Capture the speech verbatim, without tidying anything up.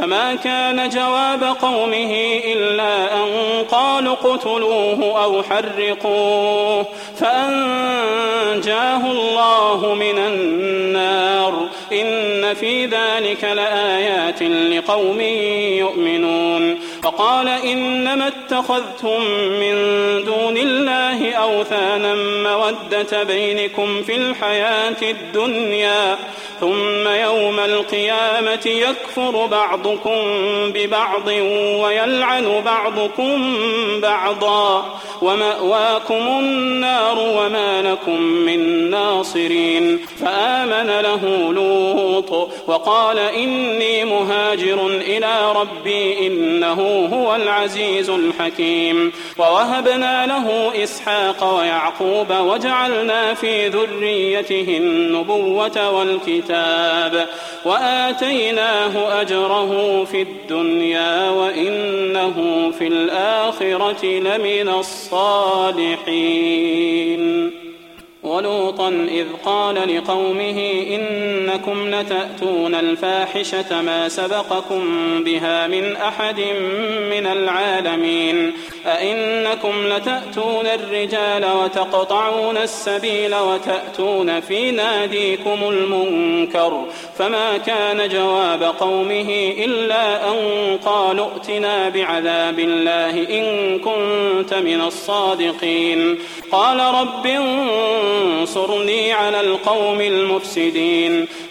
فما كان جواب قومه إلا أن قالوا اقتلوه أو حرقوه فأنجاه الله من النار إن في ذلك لآيات لقوم يؤمنون. وقال إنما اتخذتم من دون الله أوثانا مودة بينكم في الحياة الدنيا ثم يوم القيامة يكفر بعضكم ببعض ويلعن بعضكم بعضا ومأواكم النار وما لكم من ناصرين. فآمن له لوط وقال إني مهاجر إلى ربي إنه هو العزيز الحكيم. ووهبنا له إسحاق ويعقوب وجعلنا في ذريته النبوة والكتاب وآتيناه أجره في الدنيا وإنه في الآخرة لمن الصالحين. ولوطا إذ قال لقومه إنكم لتأتون الفاحشة ما سبقكم بها من أحد من العالمين أئنكم لتأتون الرجال وتقطعون السبيل وتأتون في ناديكم المنكر فما كان جواب قومه إلا أن قالوا ائتنا بعذاب الله إن كنت من الصادقين. قال رب انصرني على القوم المفسدين.